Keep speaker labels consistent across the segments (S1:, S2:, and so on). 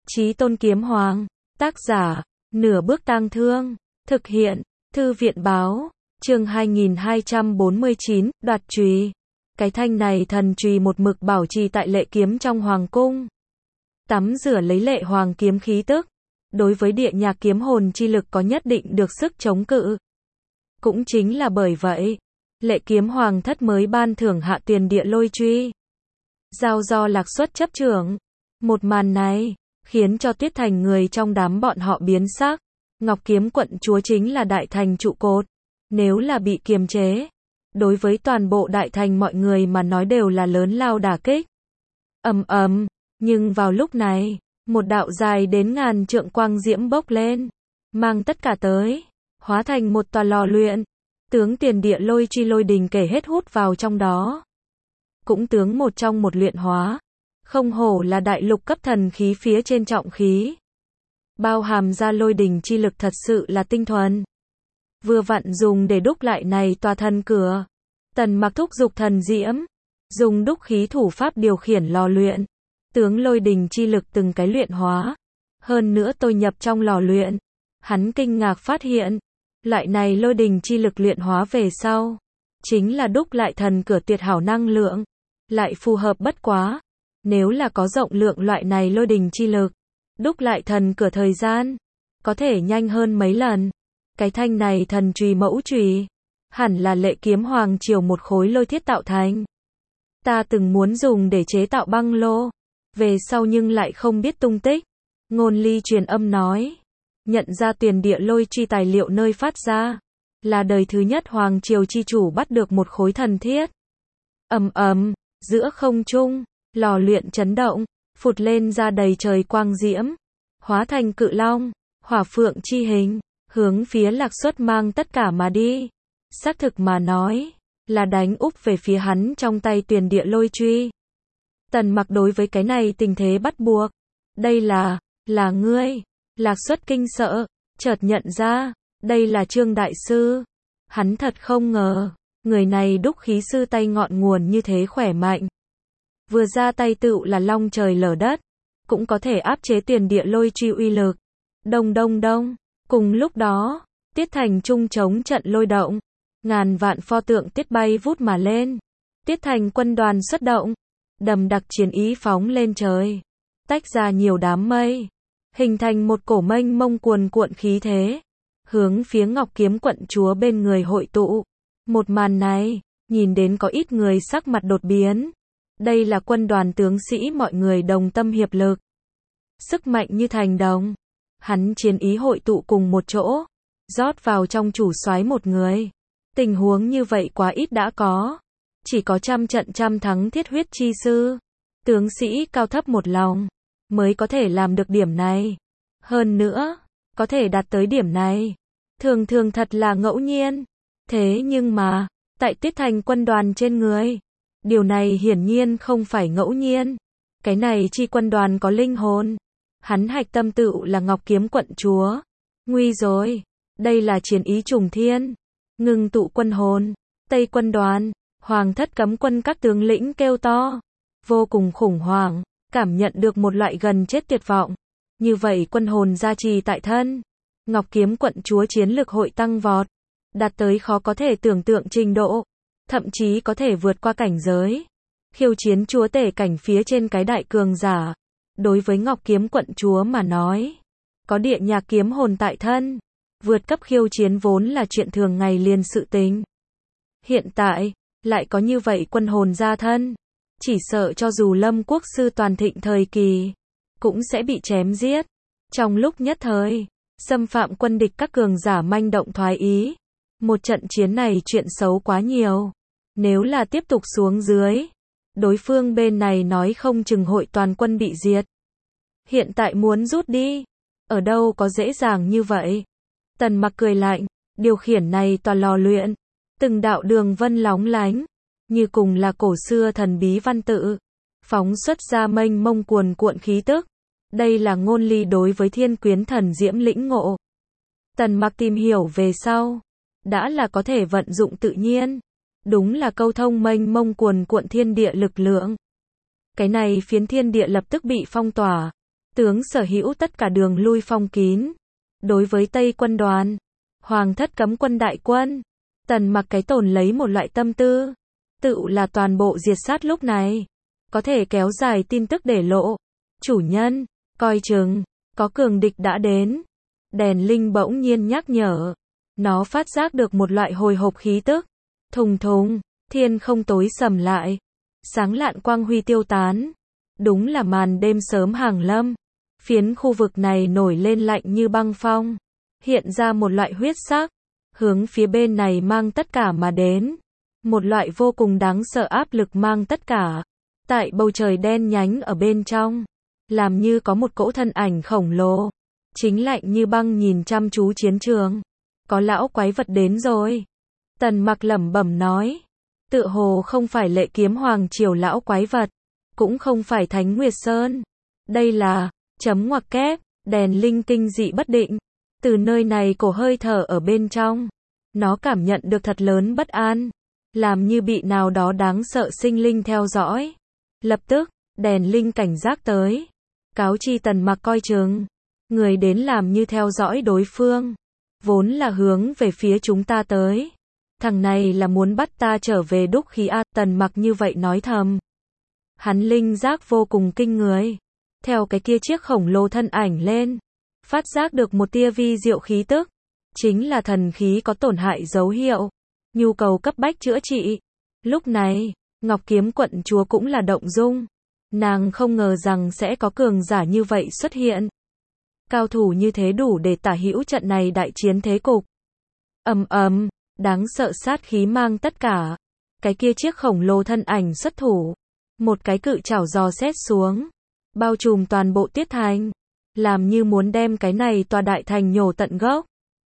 S1: Chí Tôn Kiếm Hoàng, tác giả, Nửa Bước Tang Thương, thực hiện, Thư viện báo, chương 2249, đoạt chùy. Cái thanh này thần chùy một mực bảo trì tại Lệ Kiếm trong hoàng cung. Tắm rửa lấy Lệ Hoàng kiếm khí tức, đối với địa nhạc kiếm hồn chi lực có nhất định được sức chống cự. Cũng chính là bởi vậy, Lệ Kiếm Hoàng thất mới ban thưởng hạ tiền địa lôi truy. Giao do Lạc Xuất chấp trưởng. Một màn này, khiến cho Tuyết Thành người trong đám bọn họ biến sắc. Ngọc Kiếm quận chúa chính là đại thành trụ cột. Nếu là bị kiềm chế, đối với toàn bộ đại thành mọi người mà nói đều là lớn lao đả kích. Nhưng vào lúc này, một đạo dài đến ngàn trượng quang diễm bốc lên, mang tất cả tới, hóa thành một tòa lò luyện. Tướng tiền địa lôi truy lôi đình kể hết hút vào trong đó. Cũng tướng một trong một luyện hóa. Không hổ là đại lục cấp thần khí phía trên trọng khí. Bao hàm ra lôi đình chi lực thật sự là tinh thuần. Vừa vặn dùng để đúc lại này tòa thần cửa. Tần Mặc thúc giục thần diễm, dùng đúc khí thủ pháp điều khiển lò luyện. Tướng lôi đình chi lực từng cái luyện hóa. Hơn nữa tôi nhập trong lò luyện. Hắn kinh ngạc phát hiện, loại này lôi đình chi lực luyện hóa về sau, chính là đúc lại thần cửa tuyệt hảo năng lượng. Lại phù hợp bất quá. Nếu là có rộng lượng loại này lôi đình chi lực, đúc lại thần cửa thời gian, có thể nhanh hơn mấy lần. Cái thanh này thần chùy mẫu chùy, hẳn là Lệ Kiếm Hoàng triều một khối lôi thiết tạo thành. Ta từng muốn dùng để chế tạo băng lô, về sau nhưng lại không biết tung tích. Ngôn Ly truyền âm nói, nhận ra tiền địa lôi truy tài liệu nơi phát ra, là đời thứ nhất Hoàng triều chi chủ bắt được một khối thần thiết. Giữa không trung, lò luyện chấn động, phụt lên ra đầy trời quang diễm, hóa thành cự long, hỏa phượng chi hình, hướng phía Lạc Xuất mang tất cả mà đi. Xác thực mà nói, là đánh úp về phía hắn trong tay tiền địa lôi truy. Tần Mặc đối với cái này tình thế bắt buộc. Đây là ngươi. Lạc Xuất kinh sợ, chợt nhận ra, đây là Trương Đại Sư. Hắn thật không ngờ, người này đúc khí sư tay ngọn nguồn như thế khỏe mạnh. Vừa ra tay tựu là long trời lở đất, cũng có thể áp chế tiền địa lôi truy uy lực. Đông. Cùng lúc đó, Tiết Thành trung chống trận lôi động, ngàn vạn pho tượng tiết bay vút mà lên. Tiết Thành quân đoàn xuất động, đầm đặc chiến ý phóng lên trời, tách ra nhiều đám mây, hình thành một cổ mênh mông cuồn cuộn khí thế, hướng phía Ngọc Kiếm quận chúa bên người hội tụ. Một màn này, nhìn đến có ít người sắc mặt đột biến. Đây là quân đoàn tướng sĩ mọi người đồng tâm hiệp lực. Sức mạnh như thành đồng. Hắn chiến ý hội tụ cùng một chỗ, rót vào trong chủ soái một người. Tình huống như vậy quá ít đã có. Chỉ có trăm trận trăm thắng thiết huyết chi sư. Tướng sĩ cao thấp một lòng, mới có thể làm được điểm này. Hơn nữa, có thể đạt tới điểm này, thường thường thật là ngẫu nhiên. Thế nhưng mà, tại Tiết Thành quân đoàn trên người, điều này hiển nhiên không phải ngẫu nhiên. Cái này chi quân đoàn có linh hồn. Hắn hạch tâm tựu là Ngọc Kiếm quận chúa. Nguy rồi, đây là chiến ý trùng thiên, ngưng tụ quân hồn. Tây quân đoàn, Hoàng thất cấm quân các tướng lĩnh kêu to, vô cùng khủng hoảng, cảm nhận được một loại gần chết tuyệt vọng. Như vậy quân hồn gia trì tại thân, Ngọc Kiếm quận chúa chiến lực hội tăng vọt, đạt tới khó có thể tưởng tượng trình độ, thậm chí có thể vượt qua cảnh giới khiêu chiến chúa tể cảnh phía trên cái đại cường giả. Đối với Ngọc Kiếm quận chúa mà nói, có địa nhạc kiếm hồn tại thân, vượt cấp khiêu chiến vốn là chuyện thường ngày liền sự tình. Hiện tại, lại có như vậy quân hồn gia thân, chỉ sợ cho dù Lâm quốc sư toàn thịnh thời kỳ, cũng sẽ bị chém giết. Trong lúc nhất thời, xâm phạm quân địch các cường giả manh động thoái ý. Một trận chiến này chuyện xấu quá nhiều. Nếu là tiếp tục xuống dưới, đối phương bên này nói không chừng hội toàn quân bị diệt. Hiện tại muốn rút đi, ở đâu có dễ dàng như vậy. Tần Mặc cười lạnh, điều khiển này tòa lò luyện, từng đạo đường vân lóng lánh, như cùng là cổ xưa thần bí văn tự, phóng xuất ra mênh mông cuồn cuộn khí tức. Đây là Ngôn Ly đối với Thiên Quyến thần diễm lĩnh ngộ. Tần Mặc tìm hiểu về sau, đã là có thể vận dụng tự nhiên. Đúng là câu thông mênh mông cuồn cuộn thiên địa lực lượng. Cái này phiến thiên địa lập tức bị phong tỏa. tướng sở hữu tất cả đường lui phong kín. Đối với Tây quân đoàn, Hoàng thất cấm quân đại quân, Tần Mặc cái tồn lấy một loại tâm tư, tự là toàn bộ diệt sát lúc này, có thể kéo dài tin tức để lộ. Chủ nhân, coi chừng, có cường địch đã đến. Đèn linh bỗng nhiên nhắc nhở. Nó phát giác được một loại hồi hộp khí tức. Thùng thùng, thiên không tối sầm lại. Sáng lạn quang huy tiêu tán. Đúng là màn đêm sớm hàng lâm. Phiến khu vực này nổi lên lạnh như băng phong. Hiện ra một loại huyết sắc. Hướng phía bên này mang tất cả mà đến. Một loại vô cùng đáng sợ áp lực mang tất cả. Tại bầu trời đen nhánh ở bên trong. Làm như có một cỗ thân ảnh khổng lồ. Chính lạnh như băng nhìn chăm chú chiến trường. Có lão quái vật đến rồi. Tần Mặc lẩm bẩm nói. Tựa hồ không phải Lệ Kiếm Hoàng triều lão quái vật. Cũng không phải Thánh Nguyệt Sơn. Đây là, chấm ngoặc kép, đèn linh kinh dị bất định. Từ nơi này cổ hơi thở ở bên trong. Nó cảm nhận được thật lớn bất an. Làm như bị nào đó đáng sợ sinh linh theo dõi. Lập tức, đèn linh cảnh giác tới. Cáo chi Tần Mặc coi chừng. Người đến làm như theo dõi đối phương. Vốn là hướng về phía chúng ta tới. Thằng này là muốn bắt ta trở về đúc khí a. Tần Mặc như vậy nói thầm. Hắn linh giác vô cùng kinh người. Theo cái kia chiếc khổng lồ thân ảnh lên. Phát giác được một tia vi diệu khí tức. Chính là thần khí có tổn hại dấu hiệu. Nhu cầu cấp bách chữa trị. Lúc này, Ngọc Kiếm quận chúa cũng là động dung. Nàng không ngờ rằng sẽ có cường giả như vậy xuất hiện. Cao thủ như thế đủ để tả hữu trận này đại chiến thế cục. Ầm ầm, đáng sợ sát khí mang tất cả. Cái kia chiếc khổng lồ thân ảnh xuất thủ. Một cái cự chảo giò xét xuống. Bao trùm toàn bộ Tiết Thành. Làm như muốn đem cái này tòa đại thành nhổ tận gốc.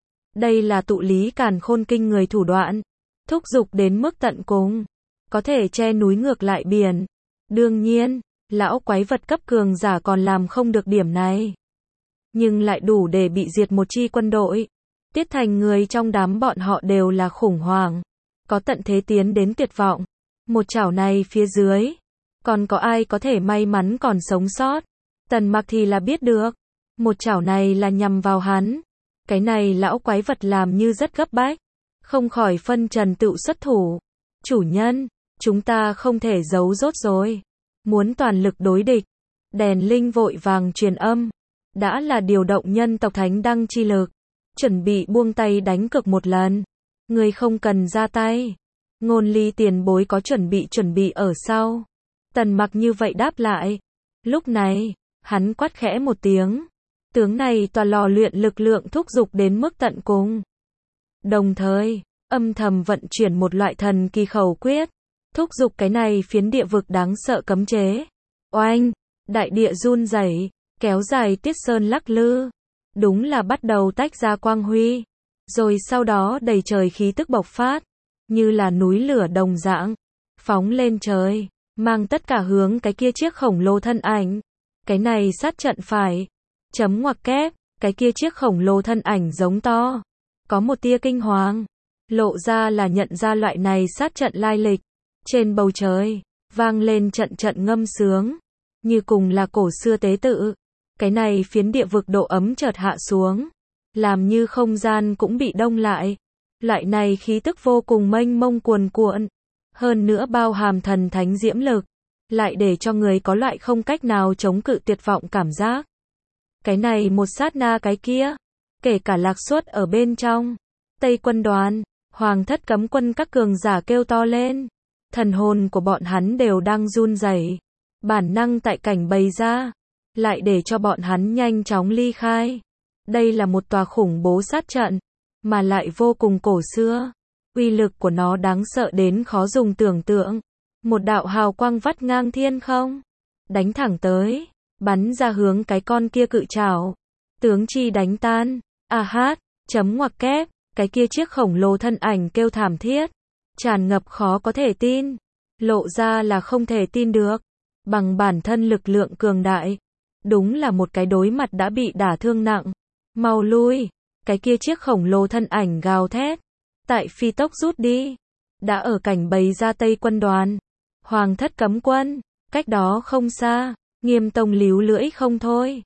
S1: Đây là tụ lý càn khôn kinh người thủ đoạn. Thúc giục đến mức tận cùng. Có thể che núi ngược lại biển. Đương nhiên, lão quái vật cấp cường giả còn làm không được điểm này. Nhưng lại đủ để bị diệt một chi quân đội. Tiết Thành người trong đám bọn họ đều là khủng hoảng. Có tận thế tiến đến tuyệt vọng. Một chảo này phía dưới. Còn có ai có thể may mắn còn sống sót? Tần Mặc thì là biết được. Một chảo này là nhằm vào hắn. Cái này lão quái vật làm như rất gấp bách. Không khỏi phân trần tự xuất thủ. Chủ nhân, chúng ta không thể giấu rốt rồi. Muốn toàn lực đối địch. Đèn linh vội vàng truyền âm. Đã là điều động nhân tộc thánh đăng chi lực. Chuẩn bị buông tay đánh cược một lần. Người không cần ra tay. Ngôn Ly tiền bối có chuẩn bị ở sau. Tần Mặc như vậy đáp lại. Lúc này, hắn quát khẽ một tiếng. Tướng này tòa lò luyện lực lượng thúc giục đến mức tận cùng. Đồng thời, âm thầm vận chuyển một loại thần kỳ khẩu quyết. Thúc giục cái này phiến địa vực đáng sợ cấm chế. Oanh, đại địa run rẩy, kéo dài Tiết Sơn lắc lư. Đúng là bắt đầu tách ra quang huy. Rồi sau đó đầy trời khí tức bộc phát. Như là núi lửa đồng dạng. Phóng lên trời. Mang tất cả hướng cái kia chiếc khổng lồ thân ảnh. Cái này sát trận phải. Chấm ngoặc kép. Cái kia chiếc khổng lồ thân ảnh giống to. Có một tia kinh hoàng. Lộ ra là nhận ra loại này sát trận lai lịch. Trên bầu trời. Vang lên trận trận ngâm sướng. Như cùng là cổ xưa tế tự. Cái này phiến địa vực độ ấm chợt hạ xuống. Làm như không gian cũng bị đông lại. Loại này khí tức vô cùng mênh mông cuồn cuộn. Hơn nữa bao hàm thần thánh diễm lực. Lại để cho người có loại không cách nào chống cự tuyệt vọng cảm giác. Cái này một sát na cái kia. Kể cả Lạc Xuất ở bên trong. Tây quân đoàn, Hoàng thất cấm quân các cường giả kêu to lên. Thần hồn của bọn hắn đều đang run rẩy. Bản năng tại cảnh bày ra. Lại để cho bọn hắn nhanh chóng ly khai. Đây là một tòa khủng bố sát trận. Mà lại vô cùng cổ xưa. Uy lực của nó đáng sợ đến khó dùng tưởng tượng. Một đạo hào quang vắt ngang thiên không. Đánh thẳng tới. Bắn ra hướng cái con kia cự trảo. Tướng chi đánh tan. A hát. Chấm ngoặc kép. Cái kia chiếc khổng lồ thân ảnh kêu thảm thiết. Tràn ngập khó có thể tin. Lộ ra là không thể tin được. Bằng bản thân lực lượng cường đại. Đúng là một cái đối mặt đã bị đả thương nặng. Mau lui. Cái kia chiếc khổng lồ thân ảnh gào thét. Tại phi tốc rút đi. Đã ở cảnh bày ra Tây quân đoàn. Hoàng thất cấm quân. Cách đó không xa. Nghiêm Tông líu lưỡi không thôi.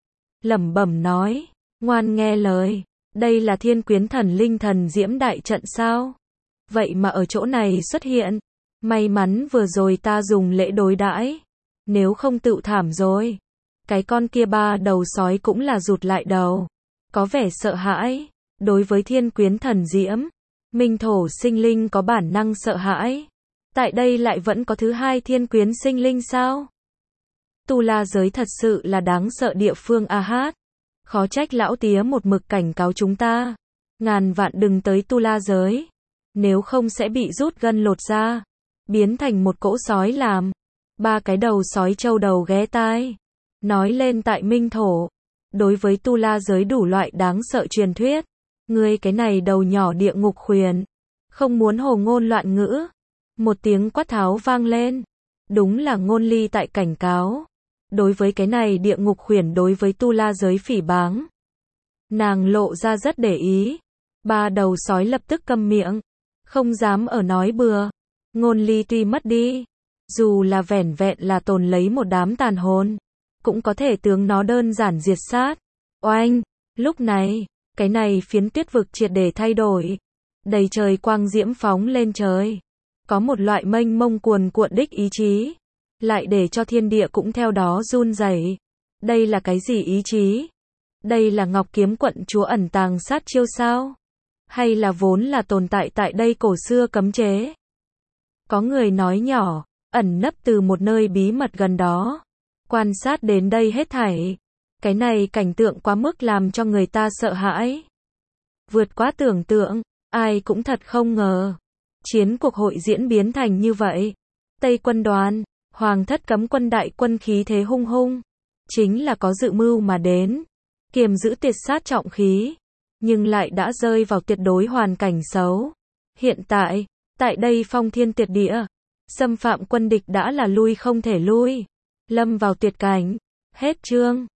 S1: lẩm bẩm nói, ngoan nghe lời, đây là Thiên Quyến Thần Linh Thần Diễm đại trận sao? Vậy mà ở chỗ này xuất hiện, may mắn vừa rồi ta dùng lễ đối đãi, nếu không tựu thảm rồi. Cái con kia ba đầu sói cũng là rụt lại đầu, có vẻ sợ hãi. Đối với Thiên Quyến Thần Diễm, Minh Thổ sinh linh có bản năng sợ hãi. Tại đây lại vẫn có thứ hai Thiên Quyến sinh linh sao? Tu La giới thật sự là đáng sợ địa phương a hát. Khó trách lão tía một mực cảnh cáo chúng ta, ngàn vạn đừng tới Tu La giới, nếu không sẽ bị rút gân lột da, biến thành một cỗ sói làm. Ba cái đầu sói trâu đầu ghé tai, nói lên tại Minh Thổ, đối với Tu La giới đủ loại đáng sợ truyền thuyết. Ngươi cái này đầu nhỏ địa ngục khuyển, không muốn hồ ngôn loạn ngữ. Một tiếng quát tháo vang lên, đúng là Ngôn Ly tại cảnh cáo. Đối với cái này địa ngục khuyển đối với Tu La giới phỉ báng, nàng lộ ra rất để ý. Ba đầu sói lập tức câm miệng, không dám ở nói bừa. Ngôn Ly tuy mất đi, dù là vẻn vẹn là tồn lấy một đám tàn hồn, cũng có thể tướng nó đơn giản diệt sát. Oanh, lúc này, cái này phiến tuyết vực triệt để thay đổi, đầy trời quang diễm phóng lên trời, có một loại mênh mông cuồn cuộn đích ý chí, lại để cho thiên địa cũng theo đó run rẩy. Đây là cái gì ý chí? Đây là Ngọc Kiếm quận chúa ẩn tàng sát chiêu sao? Hay là vốn là tồn tại tại đây cổ xưa cấm chế? Có người nói nhỏ, ẩn nấp từ một nơi bí mật gần đó, quan sát đến đây hết thảy. Cái này cảnh tượng quá mức làm cho người ta sợ hãi, vượt quá tưởng tượng, ai cũng thật không ngờ. Chiến cuộc hội diễn biến thành như vậy. Tây quân đoàn, Hoàng thất cấm quân đại quân khí thế hung hung, chính là có dự mưu mà đến, kiềm giữ tiệt sát trọng khí, nhưng lại đã rơi vào tuyệt đối hoàn cảnh xấu. Hiện tại, tại đây phong thiên tuyệt địa, xâm phạm quân địch đã là lui không thể lui, lâm vào tuyệt cảnh. Hết chương.